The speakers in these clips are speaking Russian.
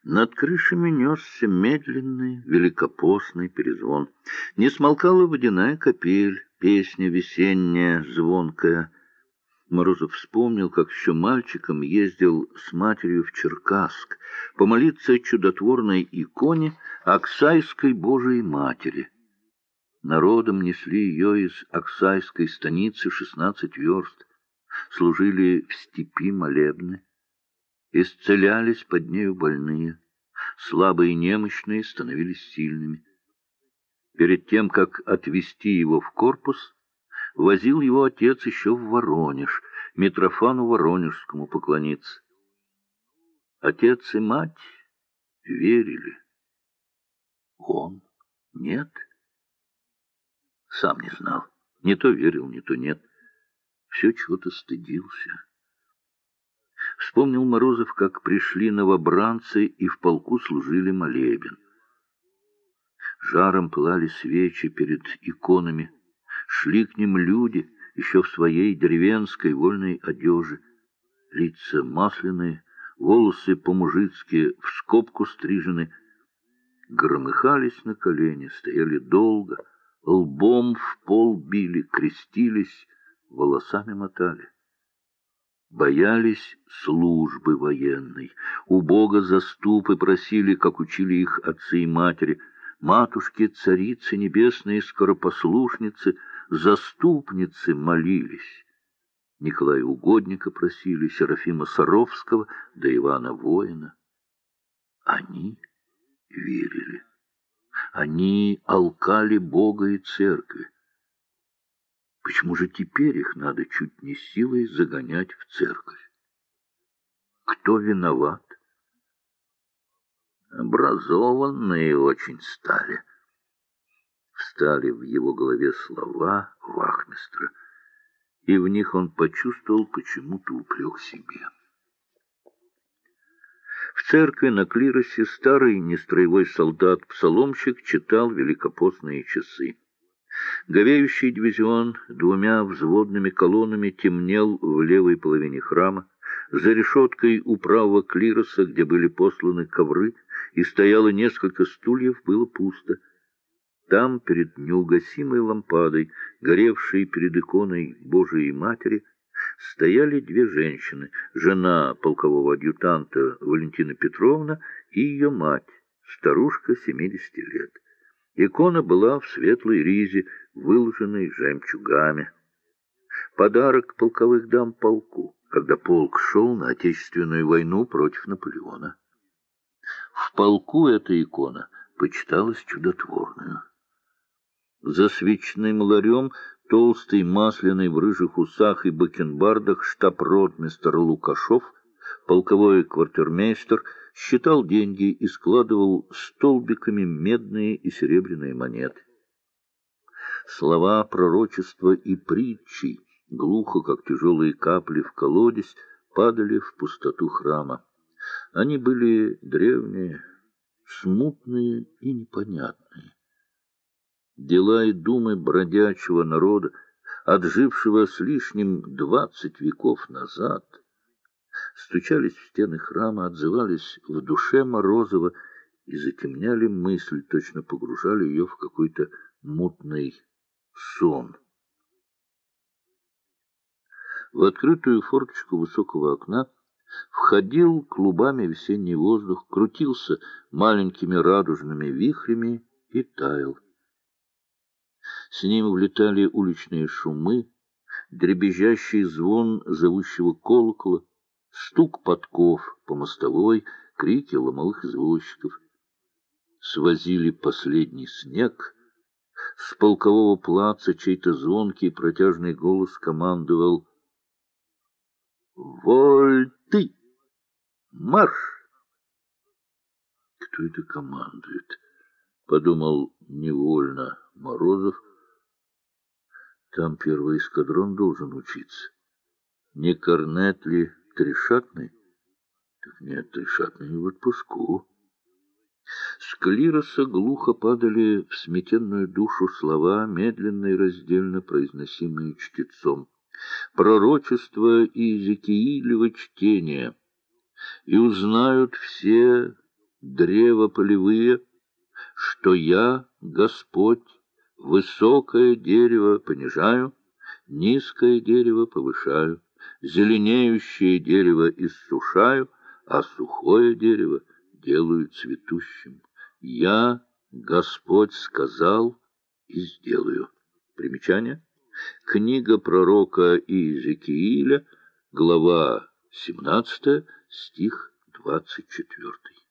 Над крышами несся медленный, великопостный перезвон. Не смолкала водяная капель, песня весенняя, звонкая. Морозов вспомнил, как еще мальчиком ездил с матерью в Черкасск помолиться чудотворной иконе Аксайской Божией Матери. Народом несли ее из Аксайской станицы 16 верст, служили в степи молебны. Исцелялись под нею больные, слабые и немощные становились сильными. Перед тем, как отвезти его в корпус, возил его отец еще в Воронеж, Митрофану Воронежскому поклониться. Отец и мать верили. Он нет. Сам не знал. Не то верил, не то нет. Все чего-то стыдился. Вспомнил Морозов, как пришли новобранцы и в полку служили молебен. Жаром пылали свечи перед иконами. Шли к ним люди, еще в своей деревенской вольной одежи. Лица масляные, волосы по-мужицки в скобку стрижены. Громыхались на колени, стояли долго, лбом в пол били, крестились, волосами мотали. Боялись службы военной, у Бога заступы просили, как учили их отцы и матери. Матушки, царицы небесные, скоропослушницы, заступницы молились. Николая Угодника просили, Серафима Саровского, да Ивана Воина. Они верили. Они алкали Бога и церкви. Почему же теперь их надо чуть не силой загонять в церковь? Кто виноват? Образованные очень стали. Встали в его голове слова вахмистра, и в них он почувствовал почему-то упрек себе. В церкви на клиросе старый нестроевой солдат-псаломщик читал великопостные часы. Говеющий дивизион двумя взводными колоннами темнел в левой половине храма. За решеткой у правого клироса, где были посланы ковры и стояло несколько стульев, было пусто. Там, перед неугасимой лампадой, горевшей перед иконой Божией Матери, стояли две женщины, жена полкового адъютанта Валентина Петровна и ее мать, старушка 70 лет. Икона была в светлой ризе, выложенной жемчугами. Подарок полковых дам полку, когда полк шел на Отечественную войну против Наполеона. В полку эта икона почиталась чудотворную. За свечным ларем, толстый, масляный, в рыжих усах и бакенбардах, штаб-ротмистр Лукашов, полковой квартирмейстер, считал деньги и складывал столбиками медные и серебряные монеты. Слова пророчества и притчи, глухо, как тяжелые капли в колодец, падали в пустоту храма. Они были древние, смутные и непонятные. Дела и думы бродячего народа, отжившего с лишним 20 веков назад, стучались в стены храма, отзывались в душе Морозова и затемняли мысль, точно погружали ее в какой-то мутный сон. В открытую форточку высокого окна входил клубами весенний воздух, крутился маленькими радужными вихрями и таял. С ним влетали уличные шумы, дребезжащий звон зовущего колокола, стук подков по мостовой, крики ломовых извозчиков. Свозили последний снег. С полкового плаца чей-то звонкий протяжный голос командовал: «Вольты! Марш!» «Кто это командует?» — подумал невольно Морозов. «Там первый эскадрон должен учиться. Не корнет ли Трешатный?» «Так нет, Трешатный в отпуску». С клироса глухо падали в сметенную душу слова, медленно и раздельно произносимые чтецом. Пророчество Иезекиилева чтения. «И узнают все древа полевые, что я, Господь, высокое дерево понижаю, низкое дерево повышаю, зеленеющее дерево иссушаю, а сухое дерево делаю цветущим. Я, Господь, сказал и сделаю. Примечание. Книга пророка Иезекииля, глава 17, стих 24.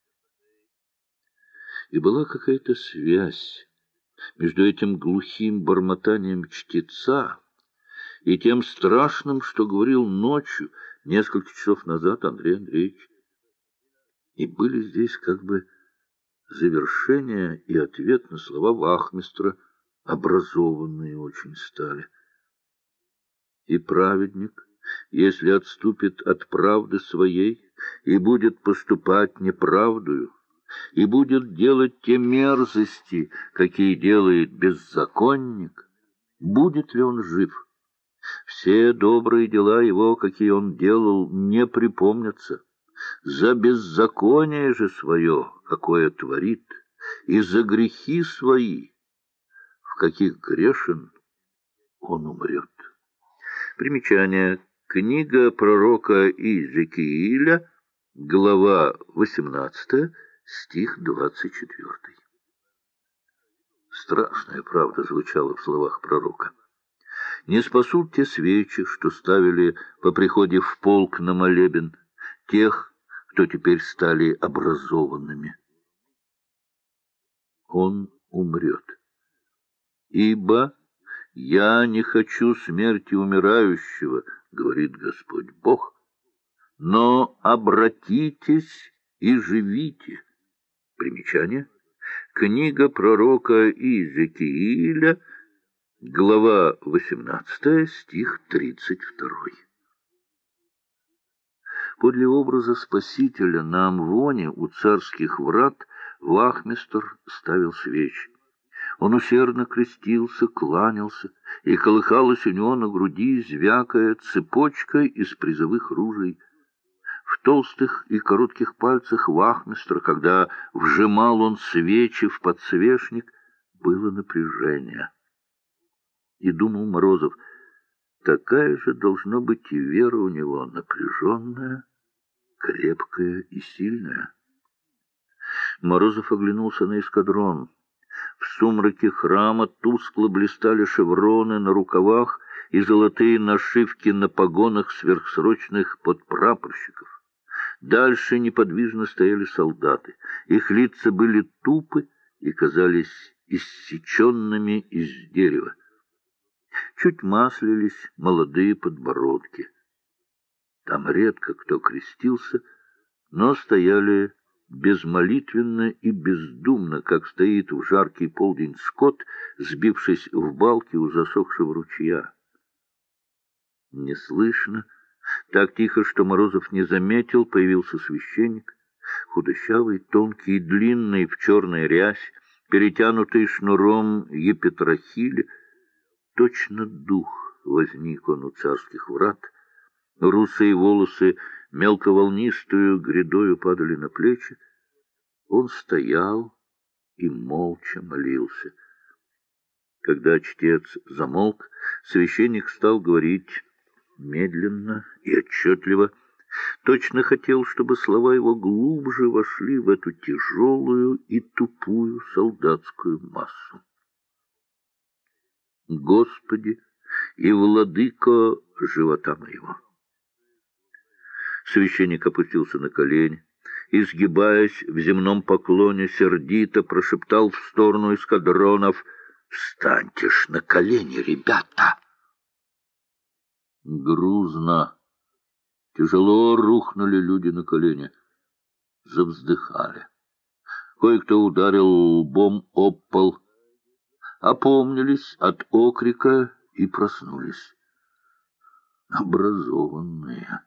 И была какая-то связь между этим глухим бормотанием чтеца и тем страшным, что говорил ночью, несколько часов назад, Андрей Андреевич. И были здесь как бы завершение и ответ на слова вахмистра, образованные очень стали. И праведник, если отступит от правды своей и будет поступать неправдою, и будет делать те мерзости, какие делает беззаконник, будет ли он жив? Все добрые дела его, какие он делал, не припомнятся. За беззаконие же свое, какое творит, и за грехи свои, в каких грешен, он умрет. Примечание. Книга пророка Иезекииля, глава 18, стих 24. Страшная правда звучала в словах пророка. Не спасут те свечи, что ставили по приходе в полк на молебен, тех, кто теперь стали образованными. Он умрет. Ибо я не хочу смерти умирающего, говорит Господь Бог, но обратитесь и живите. Примечание. Книга пророка Иезекииля, глава 18, стих 32. Подле образа Спасителя на амвоне у царских врат вахмистр ставил свечи. Он усердно крестился, кланялся, и колыхалась у него на груди, звякая, цепочка из призовых ружей. В толстых и коротких пальцах вахмистра, когда вжимал он свечи в подсвечник, было напряжение. И думал Морозов, такая же должна быть и вера у него, напряженная, крепкая и сильная. Морозов оглянулся на эскадрон. В сумраке храма тускло блистали шевроны на рукавах и золотые нашивки на погонах сверхсрочных подпрапорщиков. Дальше неподвижно стояли солдаты. Их лица были тупы и казались иссеченными из дерева. Чуть маслились молодые подбородки. Там редко кто крестился, но стояли безмолитвенно и бездумно, как стоит в жаркий полдень скот, сбившись в балки у засохшего ручья. Неслышно, так тихо, что Морозов не заметил, появился священник, худощавый, тонкий и длинный, в черной рясе, перетянутый шнуром епитрахиля. Точно дух возник он у царских врат. Русые волосы мелковолнистую грядою падали на плечи. Он стоял и молча молился. Когда чтец замолк, священник стал говорить медленно и отчетливо. Точно хотел, чтобы слова его глубже вошли в эту тяжелую и тупую солдатскую массу. Господи и владыко живота моего. Священник опустился на колени, изгибаясь в земном поклоне, сердито прошептал в сторону эскадронов: «Встаньте ж на колени, ребята!» Грузно, тяжело рухнули люди на колени, завздыхали. Кое-кто ударил лбом об пол, опомнились от окрика и проснулись. Образованные.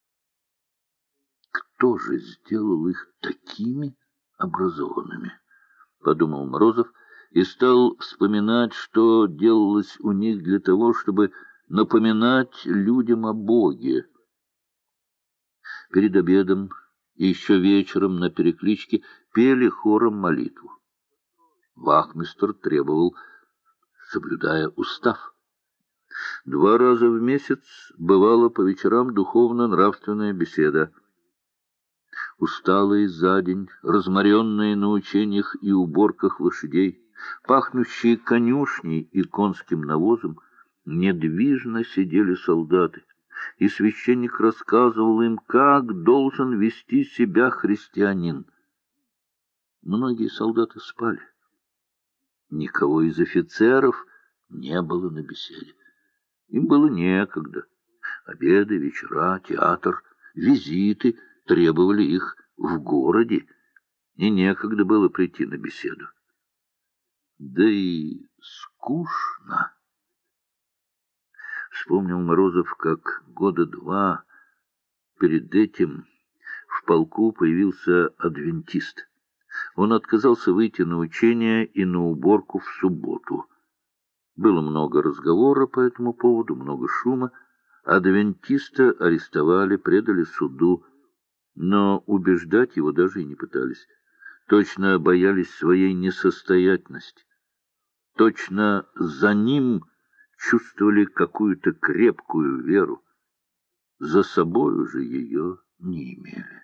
Кто же сделал их такими образованными? Подумал Морозов и стал вспоминать, что делалось у них для того, чтобы напоминать людям о Боге. Перед обедом и еще вечером на перекличке пели хором молитву. Вахмистр требовал, соблюдая устав. 2 раза в месяц бывала по вечерам духовно-нравственная беседа. Усталые за день, разморенные на учениях и уборках лошадей, пахнущие конюшней и конским навозом, недвижно сидели солдаты, и священник рассказывал им, как должен вести себя христианин. Многие солдаты спали. Никого из офицеров не было на беседе. Им было некогда. Обеды, вечера, театр, визиты требовали их в городе, и некогда было прийти на беседу. Да и скучно. Вспомнил Морозов, как 2 года перед этим в полку появился адвентист. Он отказался выйти на учение и на уборку в субботу. Было много разговора по этому поводу, много шума. Адвентиста арестовали, предали суду, но убеждать его даже и не пытались. Точно боялись своей несостоятельности. Точно за ним чувствовали какую-то крепкую веру. За собою же ее не имели.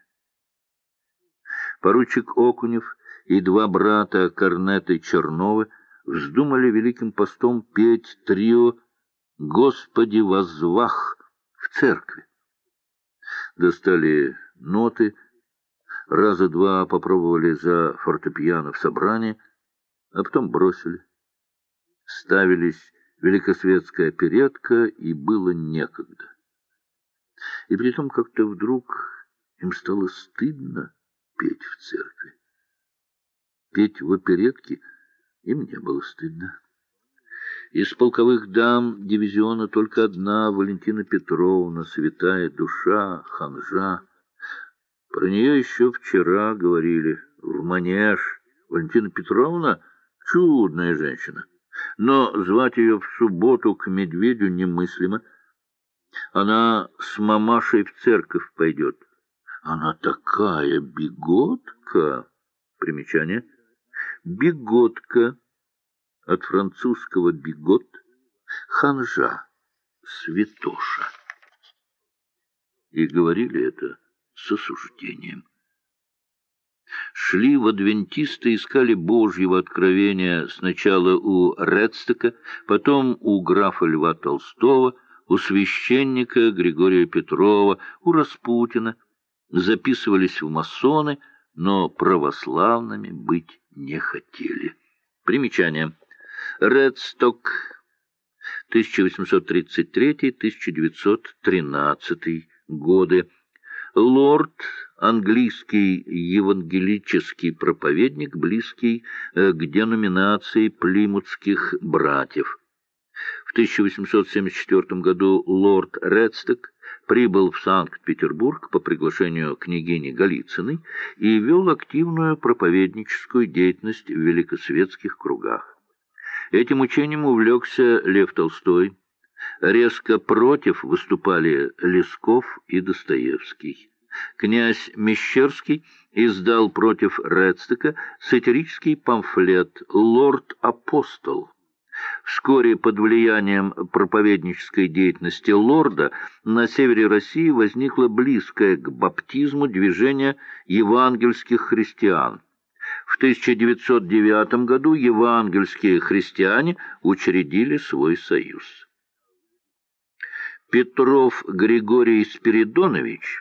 Поручик Окунев и 2 брата корнеты Черновы вздумали Великим постом петь трио «Господи, воззвах» в церкви. Достали ноты, раза 2 попробовали за фортепиано в собрании, а потом бросили. Ставились великосветская оперетка, и было некогда. И притом как-то вдруг им стало стыдно петь в церкви. Петь в оперетке им не было стыдно. Из полковых дам дивизиона только одна, Валентина Петровна, святая душа, ханжа. Про нее еще вчера говорили в манеж. Валентина Петровна — чудная женщина, но звать ее в субботу к медведю немыслимо. Она с мамашей в церковь пойдет. Она такая биготка. Примечание. Биготка. От французского бигот — ханжа, святоша. И говорили это с осуждением. Шли в адвентисты, искали Божьего откровения сначала у Редстека, потом у графа Льва Толстого, у священника Григория Петрова, у Распутина. Записывались в масоны, но православными быть не хотели. Примечание. Редсток, 1833-1913 годы. Лорд, английский евангелический проповедник, близкий к деноминации плимутских братьев. В 1874 году лорд Редсток прибыл в Санкт-Петербург по приглашению княгини Голицыной и вел активную проповедническую деятельность в великосветских кругах. Этим учением увлекся Лев Толстой. Резко против выступали Лесков и Достоевский. Князь Мещерский издал против Редстека сатирический памфлет «Лорд-апостол». Вскоре под влиянием проповеднической деятельности лорда на севере России возникло близкое к баптизму движение евангельских христиан. В 1909 году евангельские христиане учредили свой союз. Петров Григорий Спиридонович,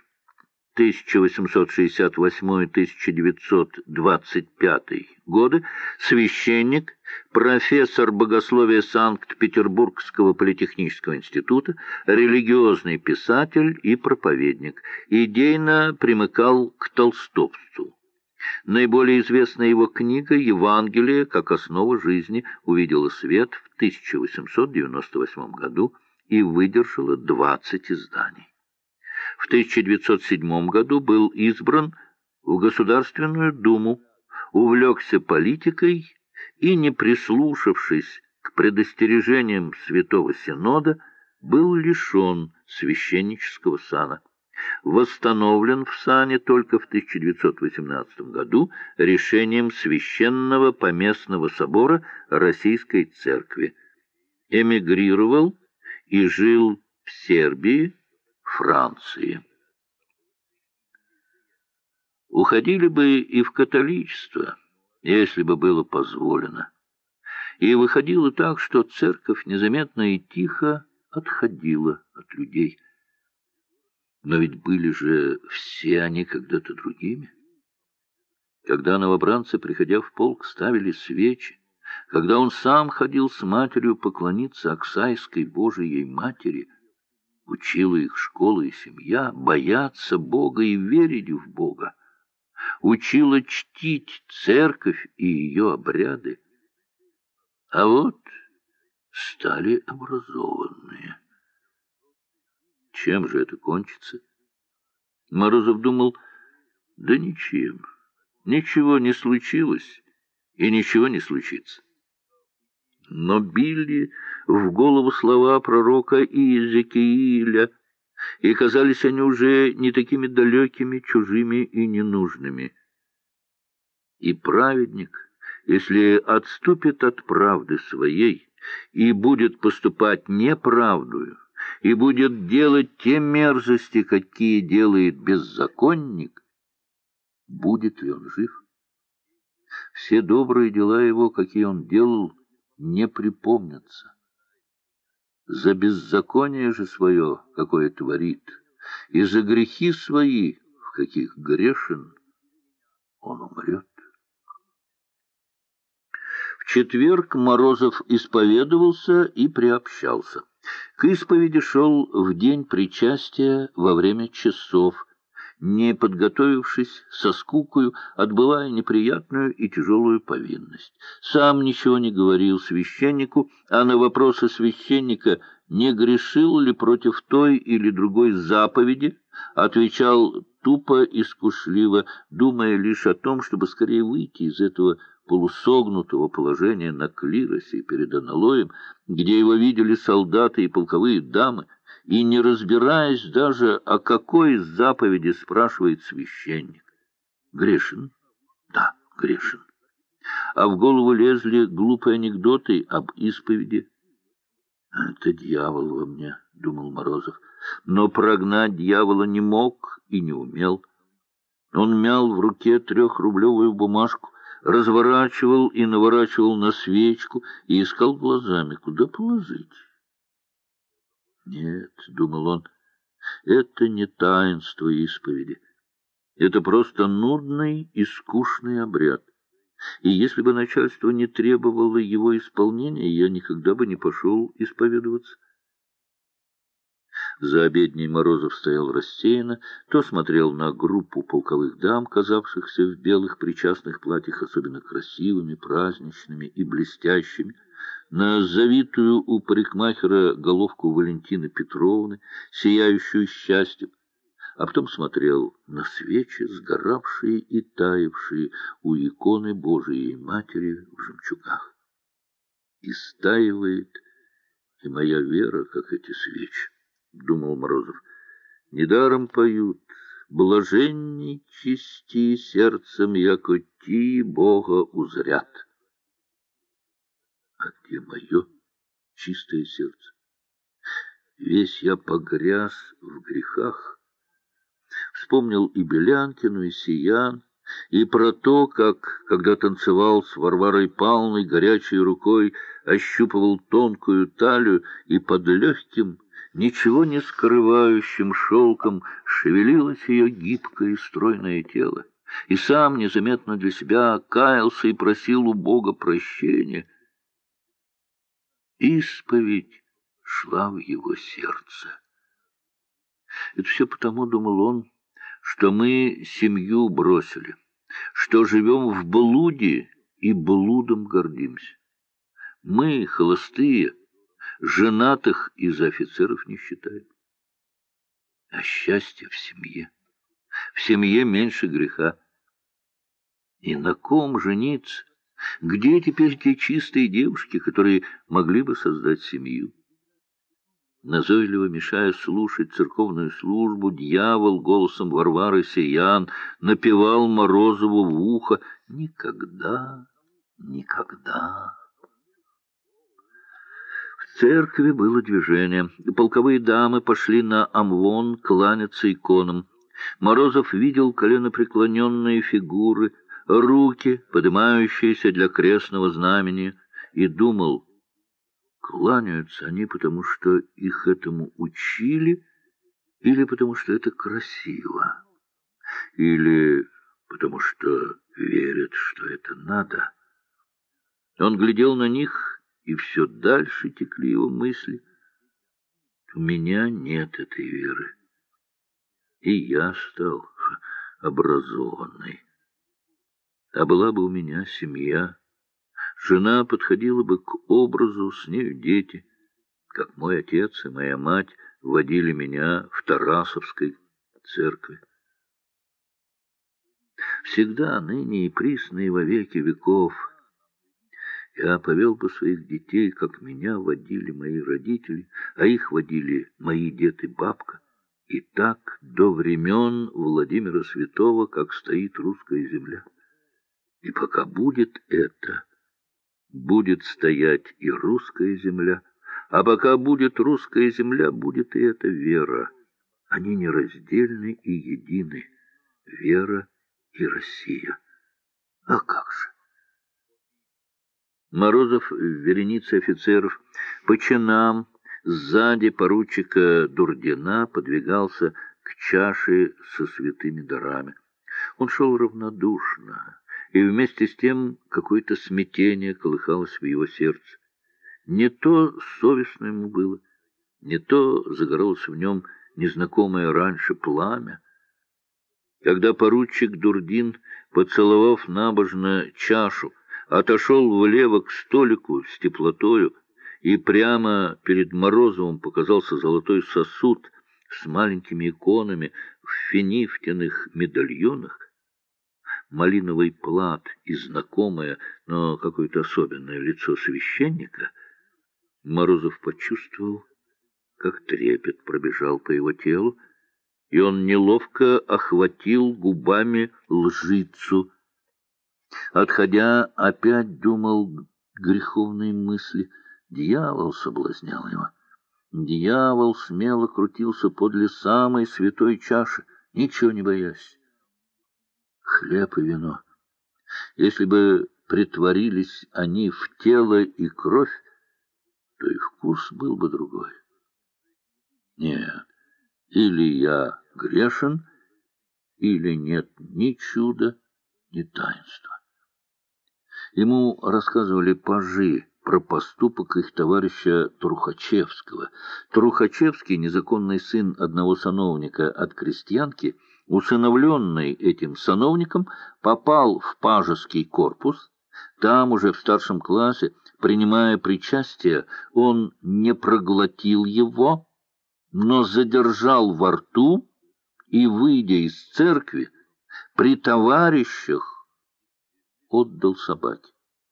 1868-1925 годы, священник, профессор богословия Санкт-Петербургского политехнического института, религиозный писатель и проповедник, идейно примыкал к толстовству. Наиболее известная его книга «Евангелие как основа жизни» увидела свет в 1898 году и выдержала 20 изданий. В 1907 году был избран в Государственную Думу, увлекся политикой и, не прислушавшись к предостережениям Святого Синода, был лишен священнического сана. восстановлен в сане только в 1918 году решением Священного Поместного собора Российской Церкви. Эмигрировал и жил в Сербии, Франции. Уходили бы и в католичество, если бы было позволено. И выходило так, что церковь незаметно и тихо отходила от людей. Но ведь были же все они когда-то другими. Когда новобранцы, приходя в полк, ставили свечи, когда он сам ходил с матерью поклониться Аксайской Божией Матери, учила их школа и семья бояться Бога и верить в Бога, учила чтить церковь и ее обряды. А вот стали образованные. Чем же это кончится? Морозов думал, да ничем. Ничего не случилось и ничего не случится. Но били в голову слова пророка Иезекииля, и казались они уже не такими далекими, чужими и ненужными. И праведник, если отступит от правды своей и будет поступать неправдою, и будет делать те мерзости, какие делает беззаконник, будет ли он жив? Все добрые дела его, какие он делал, не припомнятся. За беззаконие же свое, какое творит, и за грехи свои, в каких грешен, он умрет. В четверг Морозов исповедовался и приобщался. К исповеди шел в день причастия во время часов, не подготовившись, со скукою, отбывая неприятную и тяжелую повинность. Сам ничего не говорил священнику, а на вопросы священника, не грешил ли против той или другой заповеди, отвечал тупо и скучливо, думая лишь о том, чтобы скорее выйти из этого полусогнутого положения на клиросе перед аналоем, где его видели солдаты и полковые дамы, и не разбираясь даже, о какой из заповеди спрашивает священник. Грешен? Да, грешен. А в голову лезли глупые анекдоты об исповеди. «Это дьявол во мне», — думал Морозов, но прогнать дьявола не мог и не умел. Он мял в руке 3-рублевую бумажку, разворачивал и наворачивал на свечку и искал глазами, куда положить. «Нет», — думал он, — «это не таинство исповеди. Это просто нудный и скучный обряд. И если бы начальство не требовало его исполнения, я никогда бы не пошел исповедоваться». За обедней Морозов стоял рассеянно, то смотрел на группу полковых дам, казавшихся в белых причастных платьях особенно красивыми, праздничными и блестящими, на завитую у парикмахера головку Валентины Петровны, сияющую счастьем, а потом смотрел на свечи, сгоравшие и таявшие у иконы Божией Матери в жемчугах. «Истаивает и моя вера, как эти свечи», — думал Морозов. «Недаром поют: блаженней чисти сердцем, яко ти Бога узрят». А где мое чистое сердце? Весь я погряз в грехах. Вспомнил и Белянкину, и Сиян, и про то, как, когда танцевал с Варварой Павловной, горячей рукой ощупывал тонкую талию, и под легким, ничего не скрывающим шелком шевелилось ее гибкое и стройное тело, и сам незаметно для себя каялся и просил у Бога прощения. Исповедь шла в его сердце. Это все потому, думал он, что мы семью бросили, что живем в блуде и блудом гордимся. Мы, холостые, женатых из офицеров не считаем. А счастье в семье. В семье меньше греха. И на ком жениться? Где теперь те чистые девушки, которые могли бы создать семью? Назойливо мешая слушать церковную службу, дьявол голосом Варвары Сиян напевал Морозову в ухо: «Никогда, никогда». В церкви было движение. Полковые дамы пошли на амвон кланяться иконам. Морозов видел коленопреклоненные фигуры, руки, поднимающиеся для крестного знамени, и думал: кланяются они потому, что их этому учили, или потому, что это красиво, или потому, что верят, что это надо. Он глядел на них, и все дальше текли его мысли: у меня нет этой веры, и я стал образованный. А была бы у меня семья, жена подходила бы к образу, с нею дети, как мой отец и моя мать водили меня в Тарасовской церкви. Всегда, ныне и присно и во веки веков, я повел бы своих детей, как меня водили мои родители, а их водили мои дед и бабка, и так до времен Владимира Святого, как стоит русская земля. И пока будет это, будет стоять и русская земля, а пока будет русская земля, будет и эта вера. Они нераздельны и едины, вера и Россия. А как же? Морозов в веренице офицеров по чинам сзади поручика Дурдина подвигался к чаше со святыми дарами. Он шел равнодушно, и вместе с тем какое-то смятение колыхалось в его сердце. Не то совестно ему было, не то загоралось в нем незнакомое раньше пламя. Когда поручик Дурдин, поцеловав набожно чашу, отошел влево к столику с теплотою, и прямо перед Морозовым показался золотой сосуд с маленькими иконами в финифтяных медальонах, малиновый плат и знакомое, но какое-то особенное лицо священника, Морозов почувствовал, как трепет пробежал по его телу, и он неловко охватил губами лжицу. Отходя, опять думал греховные мысли. Дьявол соблазнял его. Дьявол смело крутился подле самой святой чаши, ничего не боясь. Хлеб и вино. Если бы притворились они в тело и кровь, то и вкус был бы другой. Нет, или я грешен, или нет ни чуда, ни таинства. Ему рассказывали пажи про поступок их товарища Трухачевского. Трухачевский, незаконный сын одного сановника от крестьянки, усыновленный этим сановником, попал в пажеский корпус. Там уже в старшем классе, принимая причастие, он не проглотил его, но задержал во рту и, выйдя из церкви, при товарищах отдал собаке.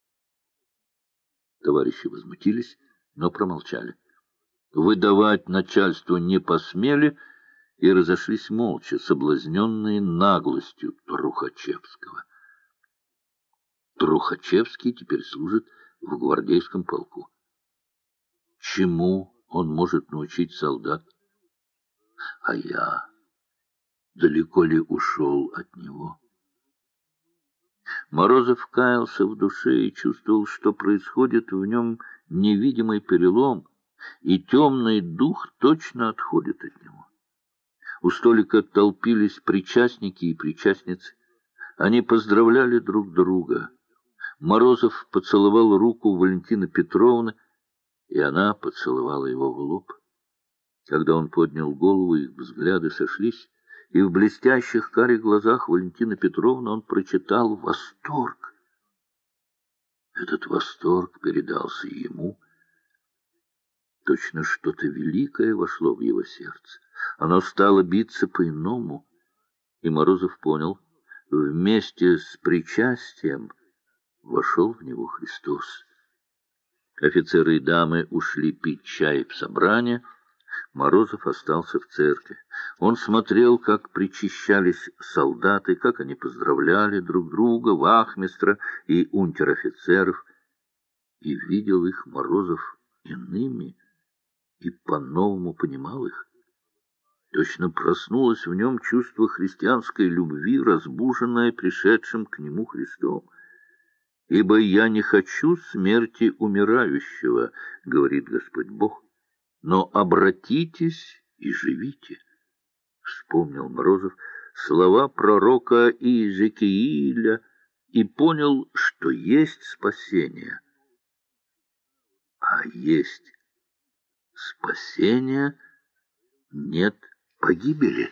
Товарищи возмутились, но промолчали. Выдавать начальству не посмели и разошлись молча, соблазненные наглостью Трухачевского. Трухачевский теперь служит в гвардейском полку. Чему он может научить солдат? А я далеко ли ушел от него? Морозов каялся в душе и чувствовал, что происходит в нем невидимый перелом, и темный дух точно отходит от него. У столика толпились причастники и причастницы. Они поздравляли друг друга. Морозов поцеловал руку Валентины Петровны, и она поцеловала его в лоб. Когда он поднял голову, их взгляды сошлись, и в блестящих карих глазах Валентины Петровны он прочитал восторг. Этот восторг передался ему. Точно что-то великое вошло в его сердце. Оно стало биться по-иному, и Морозов понял, вместе с причастием вошел в него Христос. Офицеры и дамы ушли пить чай в собрание. Морозов остался в церкви. Он смотрел, как причащались солдаты, как они поздравляли друг друга, вахмистра и унтер-офицеров, и видел их, Морозов, иными, и по-новому понимал их. Точно проснулось в нем чувство христианской любви, разбуженное пришедшим к нему Христом. «Ибо я не хочу смерти умирающего, — говорит Господь Бог, — но обратитесь и живите». Вспомнил Морозов слова пророка Иезекииля и понял, что есть спасение. А есть спасение, нет погибели.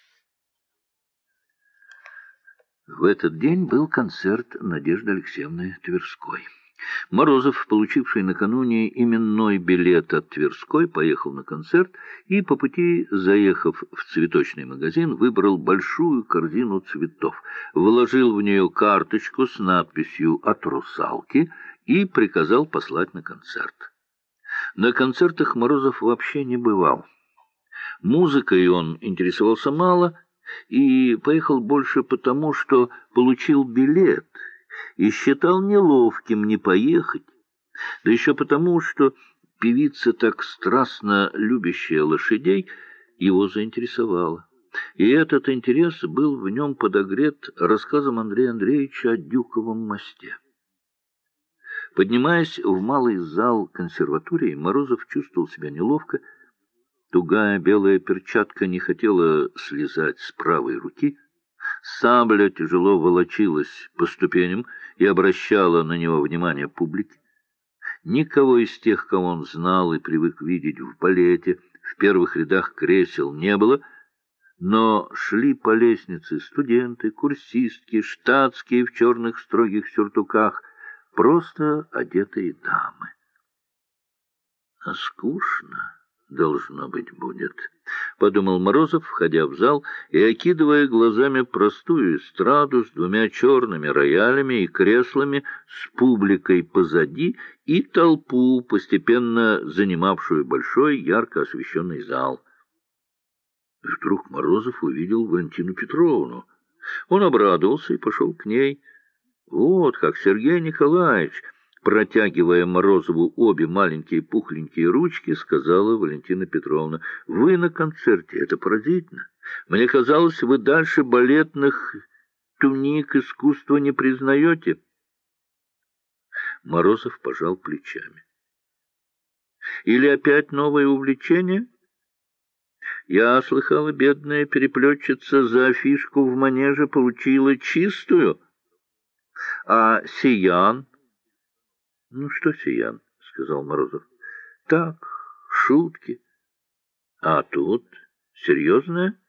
В этот день был концерт Надежды Алексеевны Тверской. Морозов, получивший накануне именной билет от Тверской, поехал на концерт и, по пути, заехав в цветочный магазин, выбрал большую корзину цветов, вложил в нее карточку с надписью «От русалки» и приказал послать на концерт. На концертах Морозов вообще не бывал. Музыкой он интересовался мало и поехал больше потому, что получил билет и считал неловким не поехать, да еще потому, что певица, так страстно любящая лошадей, его заинтересовала. И этот интерес был в нем подогрет рассказом Андрея Андреевича о Дюковом мосте. Поднимаясь в малый зал консерватории, Морозов чувствовал себя неловко. Тугая белая перчатка не хотела слезать с правой руки. Сабля тяжело волочилась по ступеням и обращала на него внимание публики. Никого из тех, кого он знал и привык видеть в балете, в первых рядах кресел не было, но шли по лестнице студенты, курсистки, штатские в черных строгих сюртуках, просто одетые дамы. А скучно, должно быть, будет, — подумал Морозов, входя в зал и окидывая глазами простую эстраду с двумя черными роялями и креслами с публикой позади и толпу, постепенно занимавшую большой ярко освещенный зал. Вдруг Морозов увидел Валентину Петровну. Он обрадовался и пошел к ней. «Вот как, Сергей Николаевич!» Протягивая Морозову обе маленькие пухленькие ручки, сказала Валентина Петровна: «Вы на концерте, это поразительно. Мне казалось, вы дальше балетных туник искусства не признаете». Морозов пожал плечами. «Или опять новое увлечение? Я слыхала, бедная переплетчица за афишку в манеже получила чистую. А Сиян?» «Ну что, Сиян, — сказал Морозов, — так, шутки. А тут серьезное?»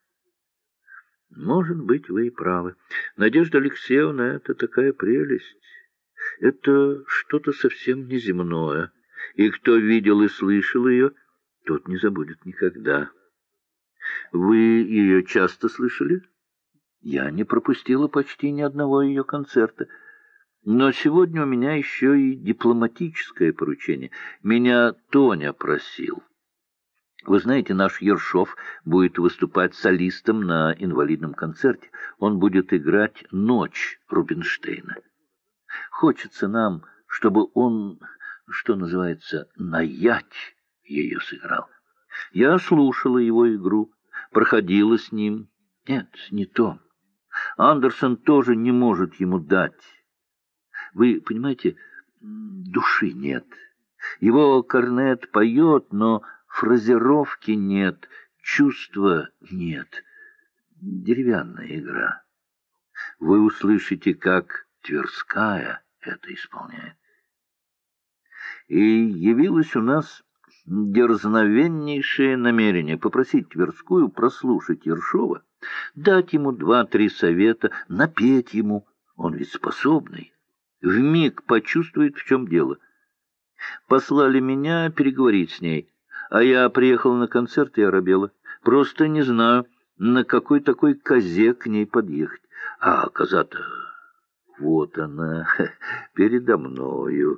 «Может быть, вы и правы. Надежда Алексеевна — это такая прелесть. Это что-то совсем неземное. И кто видел и слышал ее, тот не забудет никогда. Вы ее часто слышали?» «Я не пропустила почти ни одного ее концерта. Но сегодня у меня еще и дипломатическое поручение. Меня Тоня просил. Вы знаете, наш Ершов будет выступать солистом на инвалидном концерте. Он будет играть «Ночь» Рубинштейна. Хочется нам, чтобы он, что называется, наять ее сыграл. Я слушала его игру, проходила с ним. Нет, не то. Андерсон тоже не может ему дать. Вы понимаете, души нет. Его корнет поет, но фразировки нет, чувства нет. Деревянная игра. Вы услышите, как Тверская это исполняет. И явилось у нас дерзновеннейшее намерение попросить Тверскую прослушать Ершова, дать ему 2-3 совета, напеть ему, он ведь способный. Вмиг почувствует, в чем дело. Послали меня переговорить с ней, а я приехала на концерт и оробела. Просто не знаю, на какой такой козе к ней подъехать. А коза-то вот она, передо мною.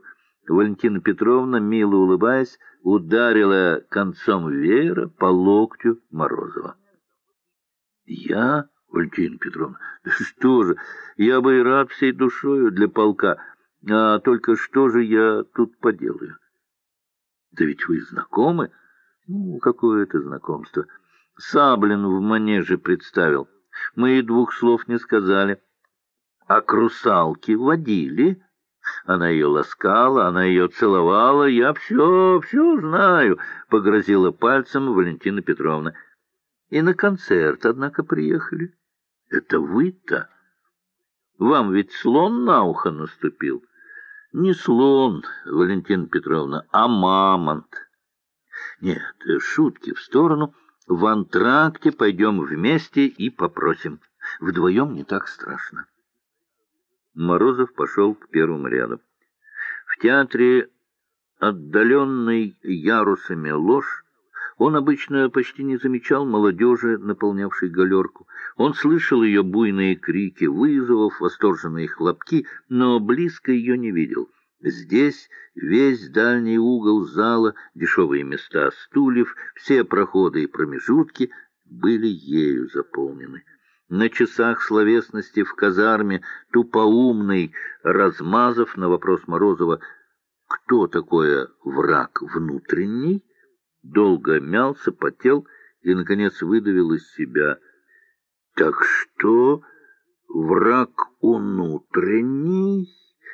Валентина Петровна, мило улыбаясь, ударила концом веера по локтю Морозова. «Я, Валентина Петровна, да что же, я бы и рад всей душою для полка, а только что же я тут поделаю?» «Да ведь вы знакомы?» «Ну, какое это знакомство? Саблин в манеже представил. Мы и двух слов не сказали. А к русалке водили. Она ее ласкала, она ее целовала. Я все знаю», — погрозила пальцем Валентина Петровна. «И на концерт, однако, приехали. Это вы-то? Вам ведь слон на ухо наступил?» «Не слон, Валентина Петровна, а мамонт». «Нет, шутки в сторону. В антракте пойдем вместе и попросим. Вдвоем не так страшно». Морозов пошел к первому ряду. В театре, отдаленный ярусами ложь, он обычно почти не замечал молодежи, наполнявшей галерку. Он слышал ее буйные крики вызовов, восторженные хлопки, но близко ее не видел. Здесь весь дальний угол зала, дешевые места стульев, все проходы и промежутки были ею заполнены. На часах словесности в казарме тупоумный Размазов на вопрос Морозова «Кто такое враг внутренний?» долго мялся, потел и, наконец, выдавил из себя: «Так что враг внутренний,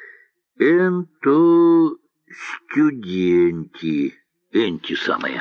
энто студенти, энти самые».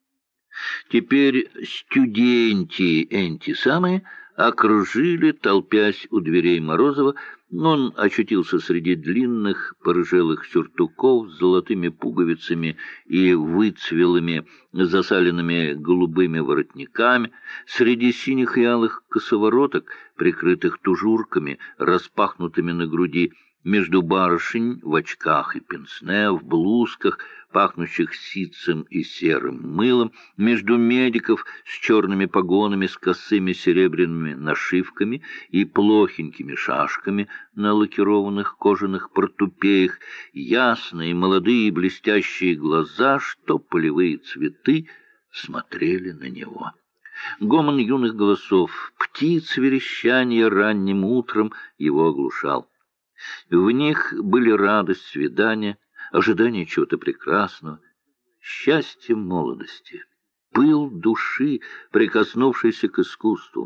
Теперь студенти энти самые окружили, толпясь у дверей Морозова. Он очутился среди длинных порыжелых сюртуков с золотыми пуговицами и выцвелыми засаленными голубыми воротниками, среди синих и алых косовороток, прикрытых тужурками, распахнутыми на груди, между барышень в очках и пенсне, в блузках, пахнущих ситцем и серым мылом, между медиков с черными погонами, с косыми серебряными нашивками и плохенькими шашками на лакированных кожаных портупеях, ясные, молодые, блестящие глаза, что полевые цветы, смотрели на него. Гомон юных голосов, птиц верещанье ранним утром его оглушал. В них были радость свидания, ожидание чего-то прекрасного, счастье молодости, пыл души, прикоснувшийся к искусству.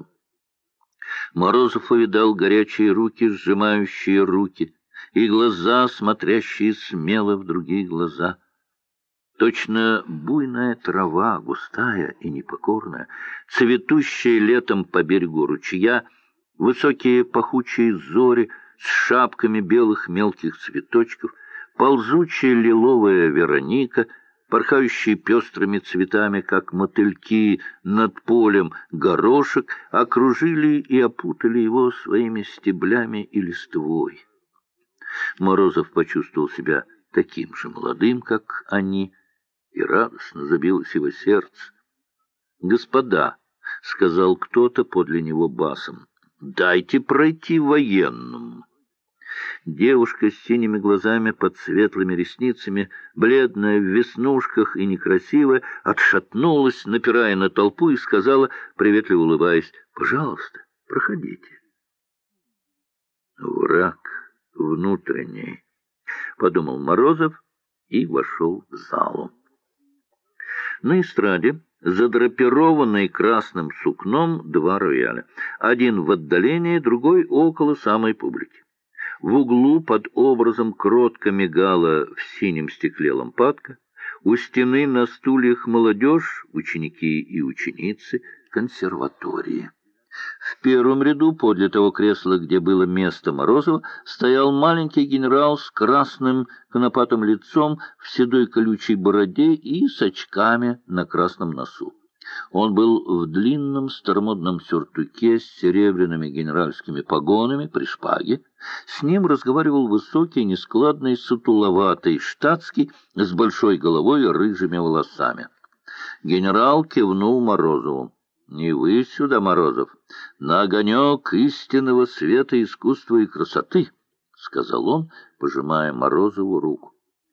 Морозов увидал горячие руки, сжимающие руки, и глаза, смотрящие смело в другие глаза. Точно буйная трава, густая и непокорная, цветущая летом по берегу ручья, высокие пахучие зори с шапками белых мелких цветочков, ползучая лиловая Вероника, порхающие пестрыми цветами, как мотыльки над полем горошек, окружили и опутали его своими стеблями и листвой. Морозов почувствовал себя таким же молодым, как они, и радостно забилось его сердце. «Господа», — сказал кто-то подле него басом, — «дайте пройти военному». Девушка с синими глазами под светлыми ресницами, бледная в веснушках и некрасивая, отшатнулась, напирая на толпу, и сказала, приветливо улыбаясь: «Пожалуйста, проходите». «Враг внутренний», — подумал Морозов и вошел в залу. На эстраде, задрапированный красным сукном, два рояля. Один в отдалении, другой около самой публики. В углу под образом кротко мигала в синем стекле лампадка. У стены на стульях молодежь, ученики и ученицы консерватории. В первом ряду, подле того кресла, где было место Морозова, стоял маленький генерал с красным конопатым лицом, в седой колючей бороде и с очками на красном носу. Он был в длинном старомодном сюртуке с серебряными генеральскими погонами при шпаге. С ним разговаривал высокий, нескладный, сутуловатый штатский с большой головой и рыжими волосами. Генерал кивнул Морозову. «Не вы сюда, Морозов, на огонек истинного света, искусства и красоты», — сказал он, пожимая Морозову руку.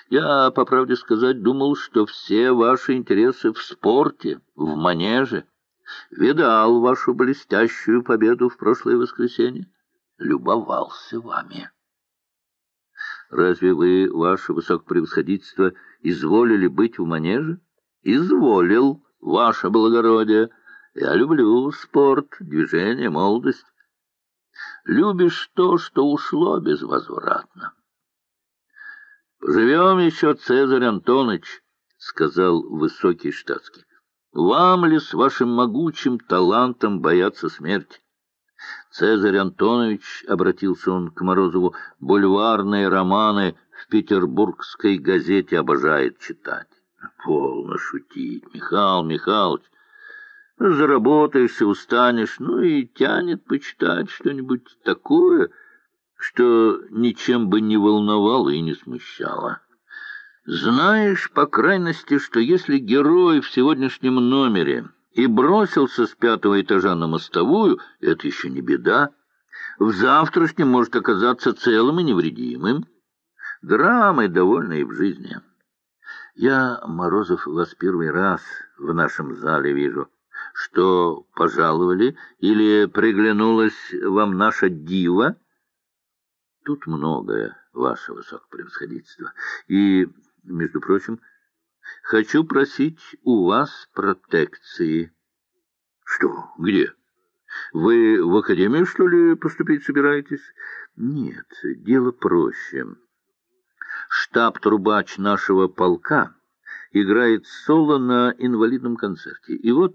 Я, по правде сказать, думал, что все ваши интересы в спорте, в манеже. Видал вашу блестящую победу в прошлое воскресенье. Любовался вами. Разве вы, ваше высокопревосходительство, изволили быть в манеже? Изволил, ваше благородие. Я люблю спорт, движение, молодость. Любишь то, что ушло безвозвратно. «Поживем еще, Цезарь Антоныч», — сказал высокий штатский. «Вам ли с вашим могучим талантом бояться смерти?» Цезарь Антонович, — обратился он к Морозову, — бульварные романы в петербургской газете обожает читать. Полно шутить, Михаил Михайлович. Заработаешься, устанешь, ну и тянет почитать что-нибудь такое, что ничем бы не волновало и не смущало. Знаешь, по крайности, что если герой в сегодняшнем номере и бросился с 5-го этажа на мостовую, это еще не беда. В завтрашнем может оказаться целым и невредимым. Драмы довольно и в жизни. Я, Морозов, вас первый раз в нашем зале вижу. Что, пожаловали или приглянулась вам наша дива? Тут многое, ваше высокопревосходительство. И, между прочим, хочу просить у вас протекции. Что? Где? Вы в академию, что ли, поступить собираетесь? Нет, дело проще. Штаб-трубач нашего полка играет соло на инвалидном концерте. И вот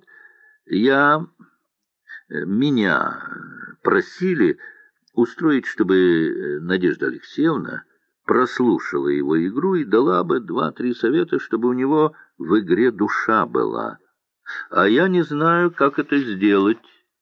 меня просили устроить, чтобы Надежда Алексеевна прослушала его игру и дала бы 2-3 совета, чтобы у него в игре душа была. А я не знаю, как это сделать.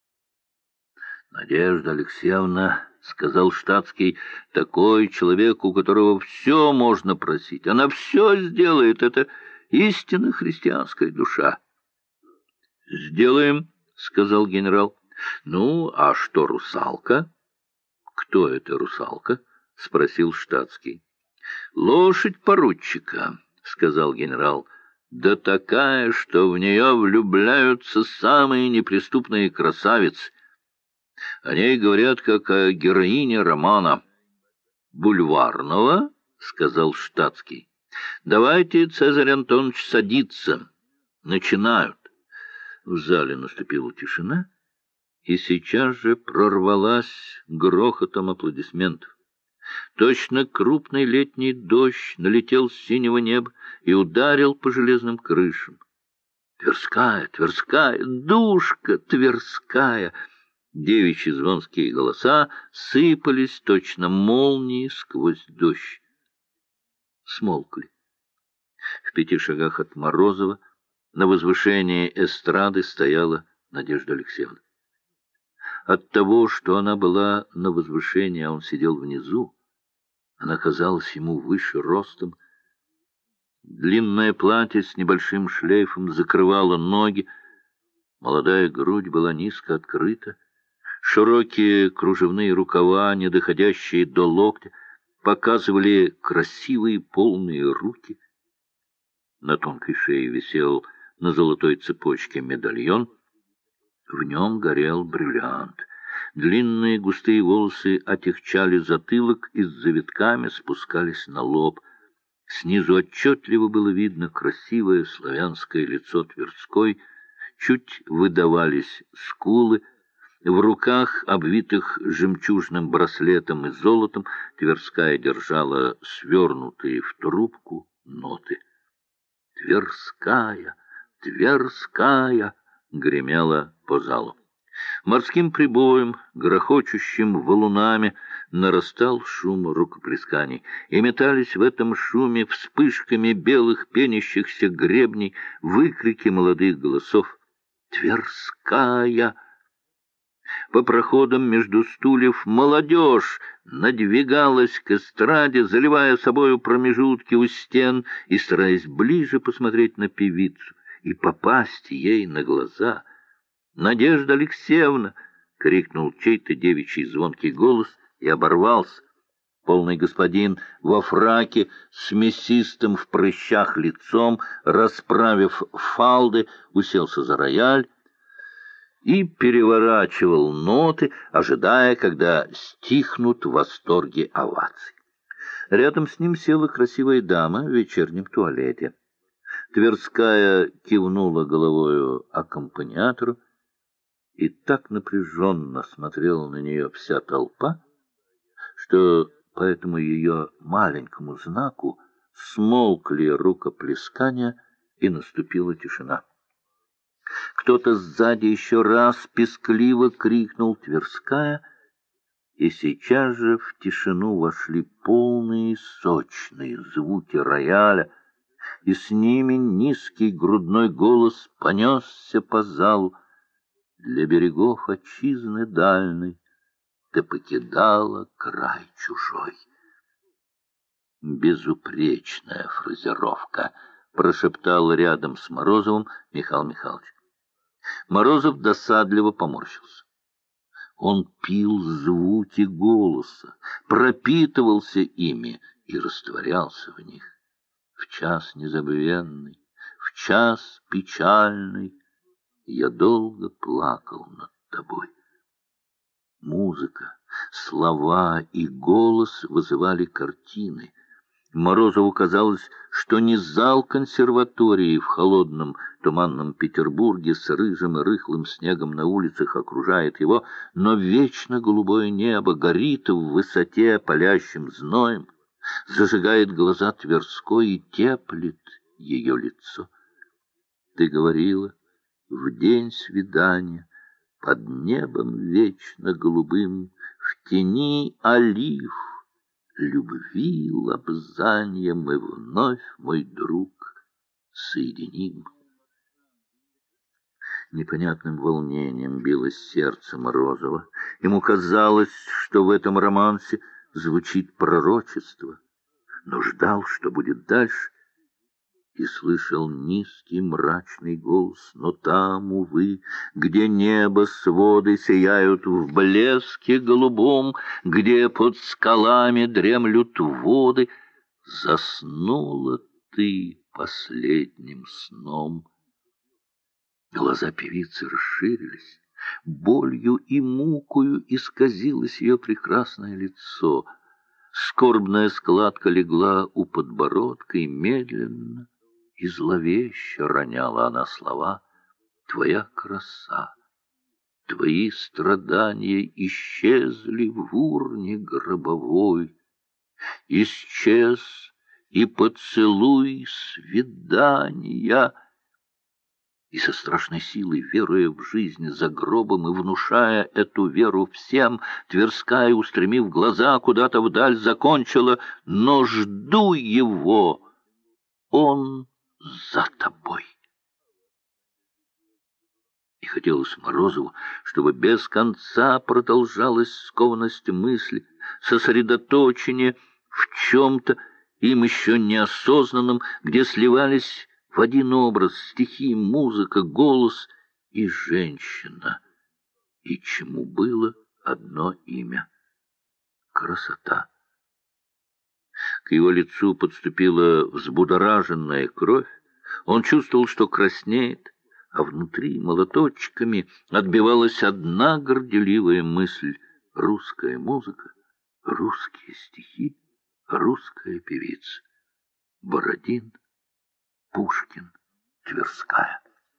Надежда Алексеевна, — сказал штатский, — такой человек, у которого все можно просить. Она все сделает. Это истинно христианская душа. — Сделаем, — сказал генерал. — Ну, а что русалка? — Кто это русалка? — спросил штатский. — Лошадь поручика, — сказал генерал. — Да такая, что в нее влюбляются самые неприступные красавицы. О ней говорят, как о героине романа. — Бульварного, — сказал штатский. — Давайте, Цезарь Антонович, садиться. Начинают. В зале наступила тишина, и сейчас же прорвалась грохотом аплодисментов. Точно крупный летний дождь налетел с синего неба и ударил по железным крышам. «Тверская, Тверская, душка Тверская!» Девичьи звонкие голоса сыпались точно молнии сквозь дождь. Смолкли. В 5 шагах от Морозова на возвышении эстрады стояла Надежда Алексеевна. От того, что она была на возвышении, а он сидел внизу, она казалась ему выше ростом. Длинное платье с небольшим шлейфом закрывало ноги, молодая грудь была низко открыта, широкие кружевные рукава, не доходящие до локтя, показывали красивые полные руки. На тонкой шее висел на золотой цепочке медальон. В нем горел бриллиант. Длинные густые волосы отягчали затылок и с завитками спускались на лоб. Снизу отчетливо было видно красивое славянское лицо Тверской, чуть выдавались скулы. В руках, обвитых жемчужным браслетом и золотом, Тверская держала свернутые в трубку ноты. «Тверская! Тверская!» гремела по залу. Морским прибоем, грохочущим валунами, нарастал шум рукоплесканий, и метались в этом шуме вспышками белых пенящихся гребней выкрики молодых голосов. «Тверская!» По проходам между стульев молодежь надвигалась к эстраде, заливая собою промежутки у стен и стараясь ближе посмотреть на певицу и попасть ей на глаза. «Надежда Алексеевна!» — крикнул чей-то девичий звонкий голос и оборвался. Полный господин во фраке с мясистым в прыщах лицом, расправив фалды, уселся за рояль и переворачивал ноты, ожидая, когда стихнут восторги оваций. Рядом с ним села красивая дама в вечернем туалете. Тверская кивнула головою аккомпаниатору, и так напряженно смотрела на нее вся толпа, что по этому ее маленькому знаку смолкли рукоплескания, и наступила тишина. Кто-то сзади еще раз пескливо крикнул «Тверская!», и сейчас же в тишину вошли полные сочные звуки рояля, и с ними низкий грудной голос понесся по залу: «Для берегов отчизны дальной ты покидала край чужой». «Безупречная фразировка», — прошептал рядом с Морозовым Михаил Михайлович. Морозов досадливо поморщился. Он пил звуки голоса, пропитывался ими и растворялся в них. В час незабвенный, в час печальный я долго плакал над тобой. Музыка, слова и голос вызывали картины. Морозову казалось, что не зал консерватории в холодном туманном Петербурге с рыжим и рыхлым снегом на улицах окружает его, но вечно голубое небо горит в высоте палящим зноем, зажигает глаза Тверской и теплит ее лицо. Ты говорила, в день свидания, под небом вечно голубым, в тени олив, любви лобзанья мы вновь, мой друг, соединим. Непонятным волнением билось сердце Морозова. Ему казалось, что в этом романсе звучит пророчество, но ждал, что будет дальше, и слышал низкий мрачный голос: но там, увы, где небо своды сияют в блеске голубом, где под скалами дремлют воды, заснула ты последним сном. Глаза певицы расширились, болью и мукою исказилось ее прекрасное лицо. Скорбная складка легла у подбородка, и медленно и зловеще роняла она слова: «Твоя краса, твои страдания исчезли в урне гробовой, исчез и поцелуй свидания». И со страшной силой, веруя в жизнь за гробом и внушая эту веру всем, Тверская, устремив глаза куда-то вдаль, закончила: «Но жду его, он за тобой». И хотелось Морозову, чтобы без конца продолжалась скованность мысли, сосредоточение в чем-то им еще неосознанном, где сливались в один образ стихи, музыка, голос и женщина, и чему было одно имя — красота. К его лицу подступила взбудораженная кровь. Он чувствовал, что краснеет, а внутри молоточками отбивалась одна горделивая мысль: русская музыка, русские стихи, русская певица. Бородин, Пушкин, Тверская.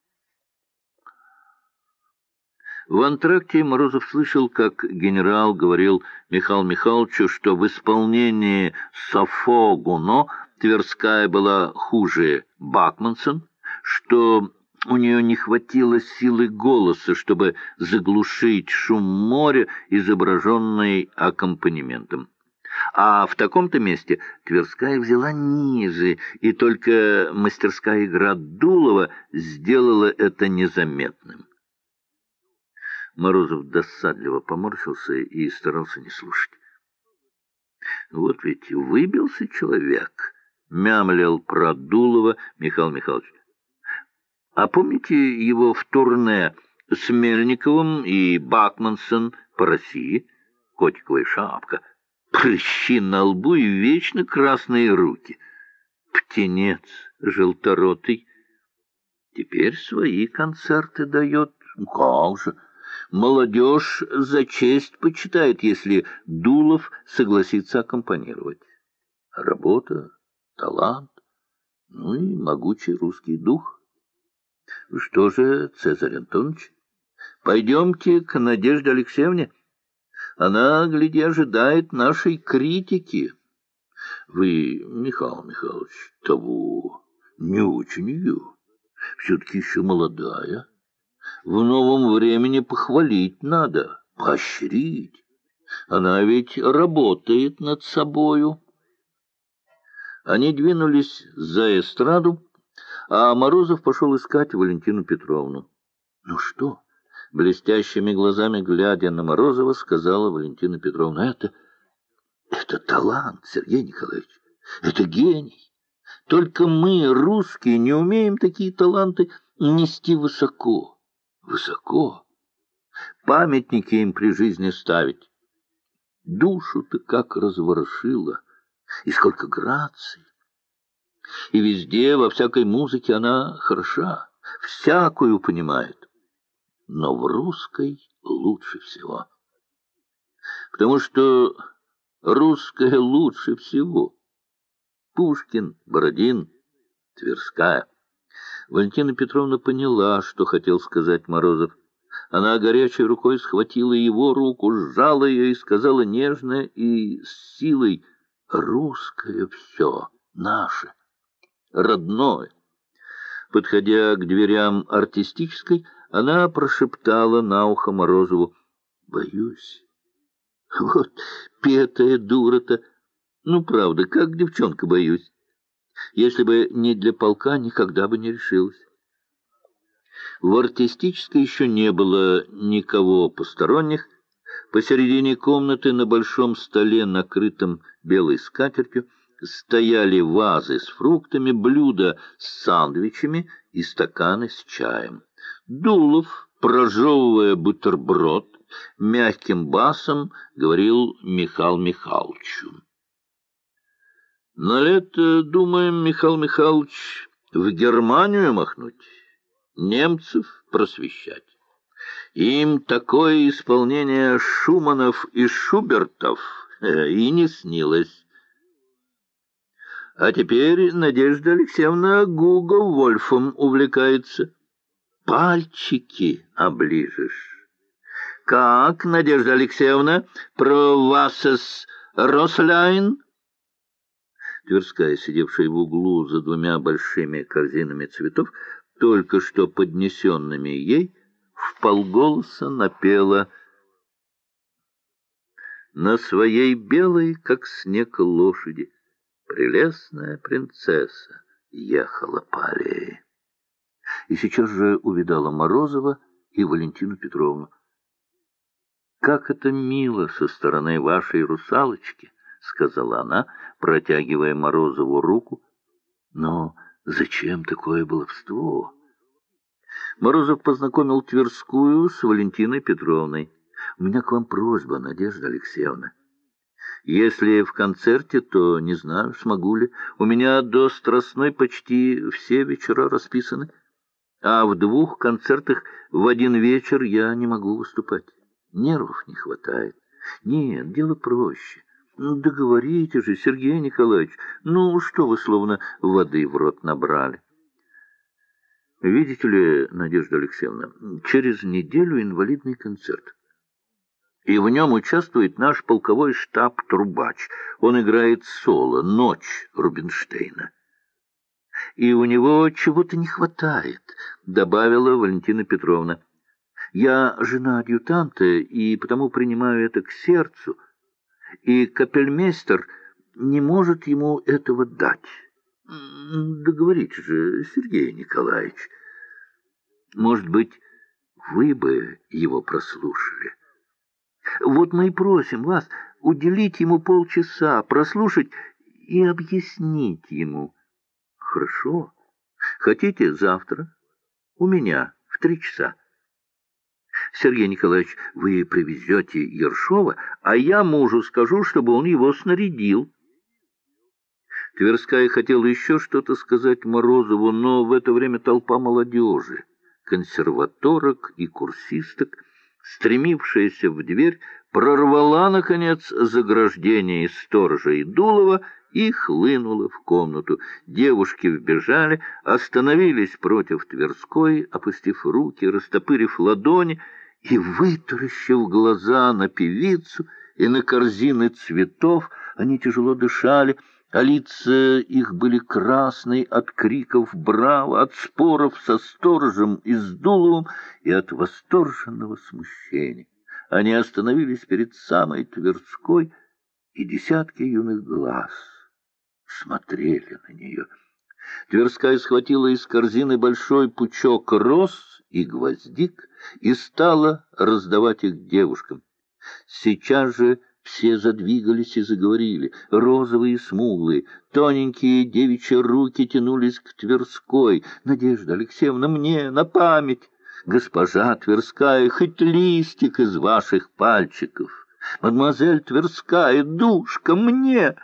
В антракте Морозов слышал, как генерал говорил Михаилу Михайловичу, что в исполнении Сафо Гуно Тверская была хуже Бакмансон, что у нее не хватило силы голоса, чтобы заглушить шум моря, изображенный аккомпанементом. А в таком-то месте Тверская взяла ниже, и только мастерская игра Дулова сделала это незаметным. Морозов досадливо поморщился и старался не слушать. «Вот ведь выбился человек», — мямлил про Дулова Михаил Михайлович. «А помните его в турне с Мельниковым и Бакмансон по России? Котиковая шапка. прыщи на лбу и вечно красные руки. Птенец желторотый. Теперь свои концерты дает. Как же! Молодежь за честь почитает, если Дулов согласится аккомпанировать. Работа, талант, ну и могучий русский дух. Что же, Цезарь Антонович, пойдемте к Надежде Алексеевне. Она, гляди, ожидает нашей критики. Вы, Михаил Михайлович, того не очень ее. Все-таки еще молодая. В новом времени похвалить надо, поощрить. Она ведь работает над собою. Они двинулись за эстраду, а Морозов пошел искать Валентину Петровну. — Ну что? — блестящими глазами глядя на Морозова, сказала Валентина Петровна. — Это талант, Сергей Николаевич, это гений. Только мы, русские, не умеем такие таланты нести высоко. Высоко. Памятники им при жизни ставить. Душу-то как разворошила, и сколько граций. И везде, во всякой музыке она хороша, всякую понимает. Но в русской лучше всего. Потому что русская лучше всего. Пушкин, Бородин, Тверская. Валентина Петровна поняла, что хотел сказать Морозов. Она горячей рукой схватила его руку, сжала ее и сказала нежно и с силой: «Русское все наше, родное». Подходя к дверям артистической, она прошептала на ухо Морозову: «Боюсь. Вот петая дура-то. Ну, правда, как девчонка боюсь. Если бы не для полка, никогда бы не решилась». В артистической еще не было никого посторонних. Посередине комнаты на большом столе, накрытом белой скатертью, стояли вазы с фруктами, блюда с сандвичами и стаканы с чаем. Дулов, прожевывая бутерброд, мягким басом говорил Михаилу Михайловичу: «На лето, думаем, Михаил Михайлович, в Германию махнуть, немцев просвещать. Им такое исполнение Шуманов и Шубертов и не снилось. А теперь Надежда Алексеевна Гуго Вольфом увлекается. Пальчики оближешь. Как, Надежда Алексеевна, про васес Росляйн?» Тверская, сидевшая в углу за двумя большими корзинами цветов, только что поднесенными ей, вполголоса напела: «На своей белой, как снег, лошади прелестная принцесса ехала по аллее». И сейчас же увидала Морозова и Валентину Петровну. «Как это мило со стороны вашей русалочки», — сказала она, протягивая Морозову руку. «Но зачем такое баловство?» Морозов познакомил Тверскую с Валентиной Петровной. «У меня к вам просьба, Надежда Алексеевна. Если в концерте, то не знаю, смогу ли. У меня до Страстной почти все вечера расписаны, а в 2 концертах в один вечер я не могу выступать. Нервов не хватает. Нет, дело проще. Ну, договорите же, Сергей Николаевич. Ну, что вы словно воды в рот набрали?» «Видите ли, Надежда Алексеевна, через неделю инвалидный концерт. И в нем участвует наш полковой штаб-трубач. Он играет соло «Ночь» Рубинштейна. И у него чего-то не хватает», — добавила Валентина Петровна. «Я жена адъютанта, и потому принимаю это к сердцу, и капельмейстер не может ему этого дать. Договорите же, Сергей Николаевич. Может быть, вы бы его прослушали. Вот мы и просим вас уделить ему полчаса, прослушать и объяснить ему. Хорошо? Хотите завтра? У меня в 3 часа. Сергей Николаевич, вы привезете Ершова, а я мужу скажу, чтобы он его снарядил. Тверская хотела еще что-то сказать Морозову, но в это время толпа молодежи, консерваторок и курсисток, стремившаяся в дверь, прорвала, наконец, заграждение из сторожа и Дулова и хлынула в комнату. Девушки вбежали, остановились против Тверской, опустив руки, растопырив ладони и вытаращив глаза на певицу и на корзины цветов. Они тяжело дышали, а лица их были красные от криков «Браво!», от споров со сторожем и с Дуловым и от восторженного смущения. Они остановились перед самой Тверской, и десятки юных глаз смотрели на нее. Тверская схватила из корзины большой пучок роз и гвоздик и стала раздавать их девушкам. Сейчас же все задвигались и заговорили. Розовые и смуглые, тоненькие девичьи руки тянулись к Тверской. «Надежда Алексеевна, мне на память! Госпожа Тверская, хоть листик из ваших пальчиков! Мадемуазель Тверская, душка, мне!»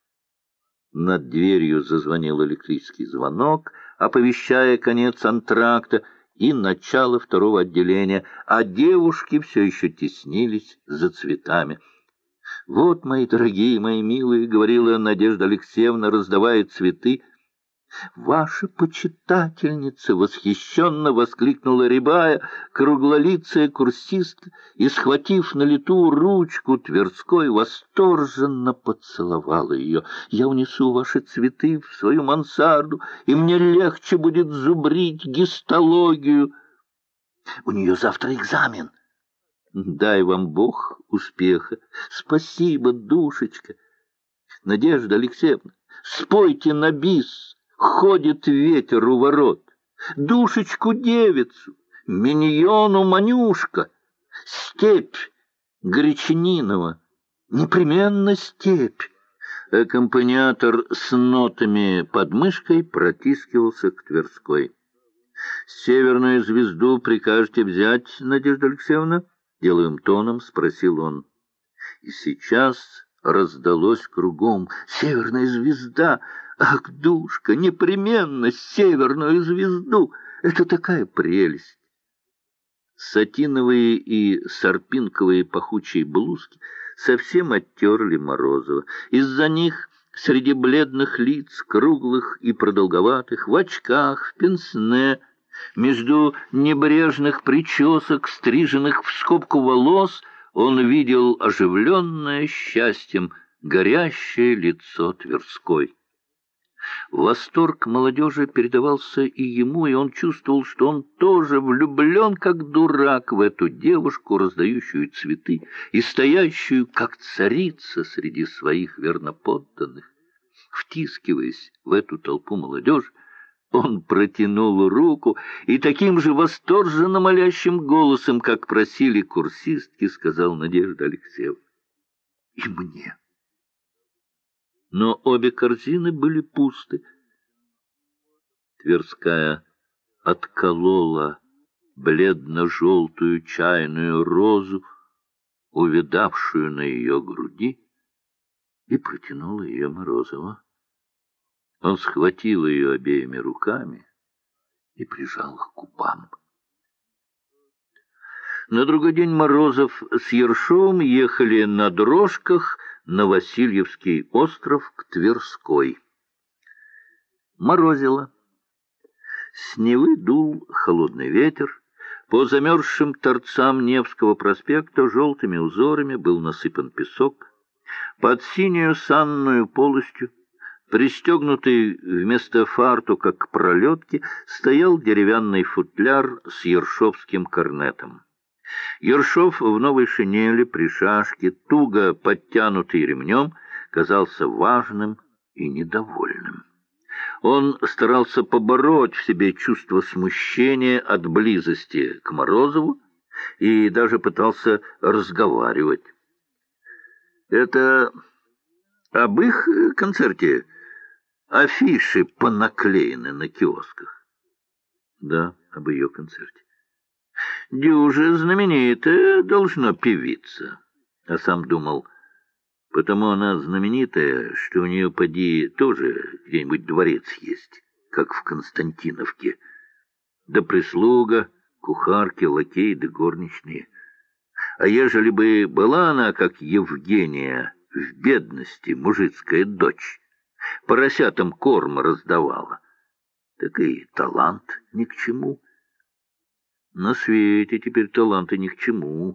Над дверью зазвонил электрический звонок, оповещая конец антракта и начало второго отделения, а девушки все еще теснились за цветами. «Вот, мои дорогие, мои милые, — говорила Надежда Алексеевна, раздавая цветы, — ваша почитательница!» — восхищенно воскликнула рябая, круглолицая курсистка, и, схватив на лету ручку Тверской, восторженно поцеловала ее. «Я унесу ваши цветы в свою мансарду, и мне легче будет зубрить гистологию. У нее завтра экзамен. Дай вам Бог успеха. Спасибо, душечка. Надежда Алексеевна, спойте на бис. Ходит ветер у ворот. Душечку-девицу, миньону Манюшка, степь Гречнинова, непременно степь». Аккомпаниатор с нотами под мышкой протискивался к Тверской. «Северную звезду прикажете взять, Надежда Алексеевна?» — деловым тоном спросил он. И сейчас раздалось кругом: «Северная звезда! Ах, душка, непременно северную звезду! Это такая прелесть!» Сатиновые и сарпинковые пахучие блузки совсем оттерли Морозова. Из-за них среди бледных лиц, круглых и продолговатых, в очках, в пенсне, между небрежных причесок, стриженных в скобку волос, он видел оживленное счастьем горящее лицо Тверской. Восторг молодежи передавался и ему, и он чувствовал, что он тоже влюблен, как дурак, в эту девушку, раздающую цветы и стоящую, как царица, среди своих верноподданных. Втискиваясь в эту толпу молодежи, он протянул руку и таким же восторженно молящим голосом, как просили курсистки, сказал: «Надежда Алексеевна, и мне». Но обе корзины были пусты. Тверская отколола бледно-желтую чайную розу, увидавшую на ее груди, и протянула ее Морозову. Он схватил ее обеими руками и прижал к губам. На другой день Морозов с Ершовым ехали на дрожках на Васильевский остров к Тверской. Морозило. С Невы дул холодный ветер. По замерзшим торцам Невского проспекта желтыми узорами был насыпан песок. Под синюю санную полостью, пристегнутый вместо фартука к пролетке, стоял деревянный футляр с ершовским корнетом. Ершов в новой шинели при шашке, туго подтянутый ремнем, казался важным и недовольным. Он старался побороть в себе чувство смущения от близости к Морозову и даже пытался разговаривать. «Это об их концерте афиши понаклеены на киосках?» «Да, об ее концерте». Дюже знаменитая должна певица. А сам думал, потому она знаменитая, что у нее, поди, тоже где-нибудь дворец есть, как в Константиновке. Да прислуга, кухарки, лакеи да горничные. А ежели бы была она, как Евгения, в бедности, мужицкая дочь, поросятам корм раздавала, так и талант ни к чему. На свете теперь таланты ни к чему.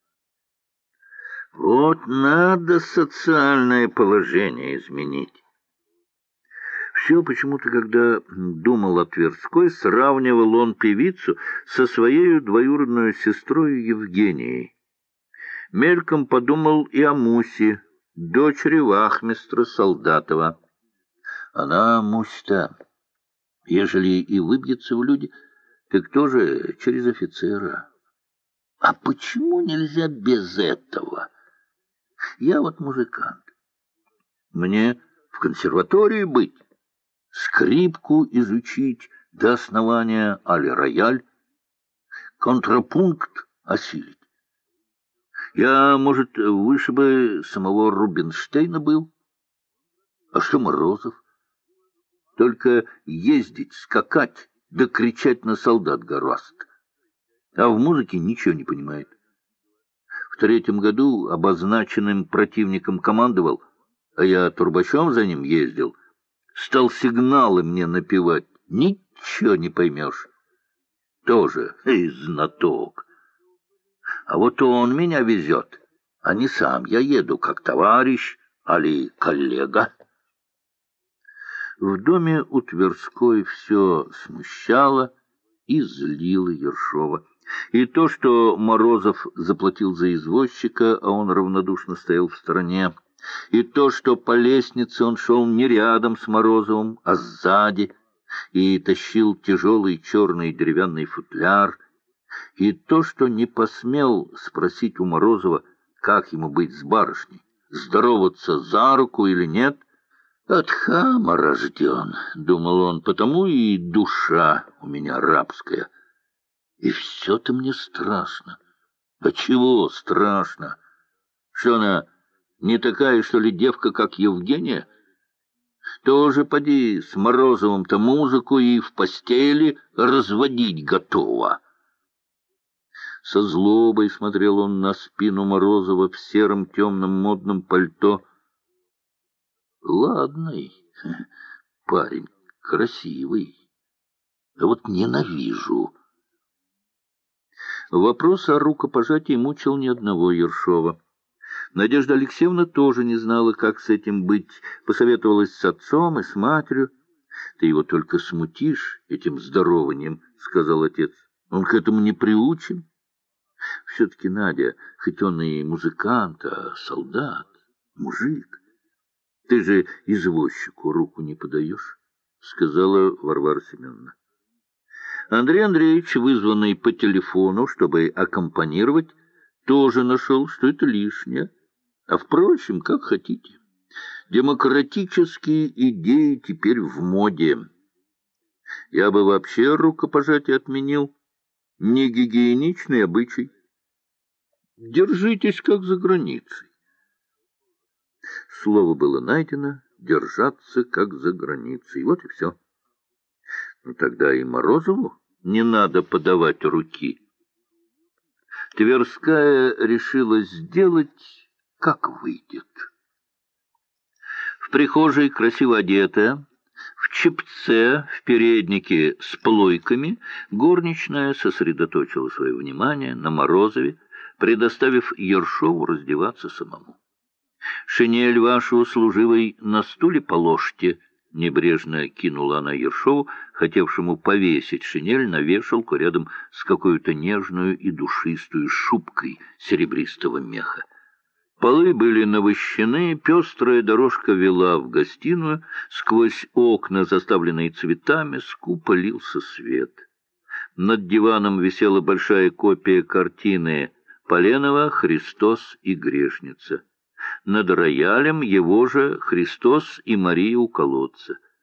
Вот надо социальное положение изменить. Все почему-то, когда думал о Тверской, сравнивал он певицу со своей двоюродной сестрой Евгенией. Мельком подумал и о Мусе, дочери вахмистра Солдатова. Она, Мусь-то, ежели и выбьется в люди, так тоже через офицера. А почему нельзя без этого? Я вот музыкант. Мне в консерватории быть, скрипку изучить до основания, али рояль, контрапункт осилить. Я, может, выше бы самого Рубинштейна был. А что Морозов? Только ездить, скакать, да кричать на солдат гораст. А в музыке ничего не понимает. В 3-м году обозначенным противником командовал, а я турбачом за ним ездил. Стал сигналы мне напевать. Ничего не поймешь. Тоже знаток. А вот он меня везет, а не сам. Я еду как товарищ, али коллега. В доме у Тверской все смущало и злило Ершова. И то, что Морозов заплатил за извозчика, а он равнодушно стоял в стороне, и то, что по лестнице он шел не рядом с Морозовым, а сзади, и тащил тяжелый черный деревянный футляр, и то, что не посмел спросить у Морозова, как ему быть с барышней, здороваться за руку или нет. «От хама рожден», — думал он, — «потому и душа у меня рабская. И все-то мне страшно». «А чего страшно? Что она не такая, что ли, девка, как Евгения? Тоже, поди, с Морозовым-то музыку и в постели разводить готова». Со злобой смотрел он на спину Морозова в сером темном модном пальто. Ладный парень, красивый, а вот ненавижу. Вопрос о рукопожатии мучил ни одного Ершова. Надежда Алексеевна тоже не знала, как с этим быть, посоветовалась с отцом и с матерью. — Ты его только смутишь этим здорованием, — сказал отец. — Он к этому не приучен. Все-таки Надя, хоть он и музыкант, а солдат, мужик. — Ты же извозчику руку не подаешь, — сказала Варвара Семеновна. Андрей Андреевич, вызванный по телефону, чтобы аккомпанировать, тоже нашел, что это лишнее. А, впрочем, как хотите. Демократические идеи теперь в моде. Я бы вообще рукопожатие отменил. Не гигиеничный обычай. Держитесь, как за границей. Слово было найдено — держаться, как за границей. Вот и все. Ну, тогда и Морозову не надо подавать руки. Тверская решила сделать, как выйдет. В прихожей, красиво одетая, в чепце, в переднике с плойками, горничная сосредоточила свое внимание на Морозове, предоставив Ершову раздеваться самому. «Шинель вашу, служивой, на стуле положьте», — небрежно кинула она Ершову, хотевшему повесить шинель на вешалку рядом с какой-то нежную и душистую шубкой серебристого меха. Полы были навощены, пестрая дорожка вела в гостиную, сквозь окна, заставленные цветами, скупо лился свет. Над диваном висела большая копия картины Поленова «Христос и грешница». Над роялем его же «Христос и Мария у колодца».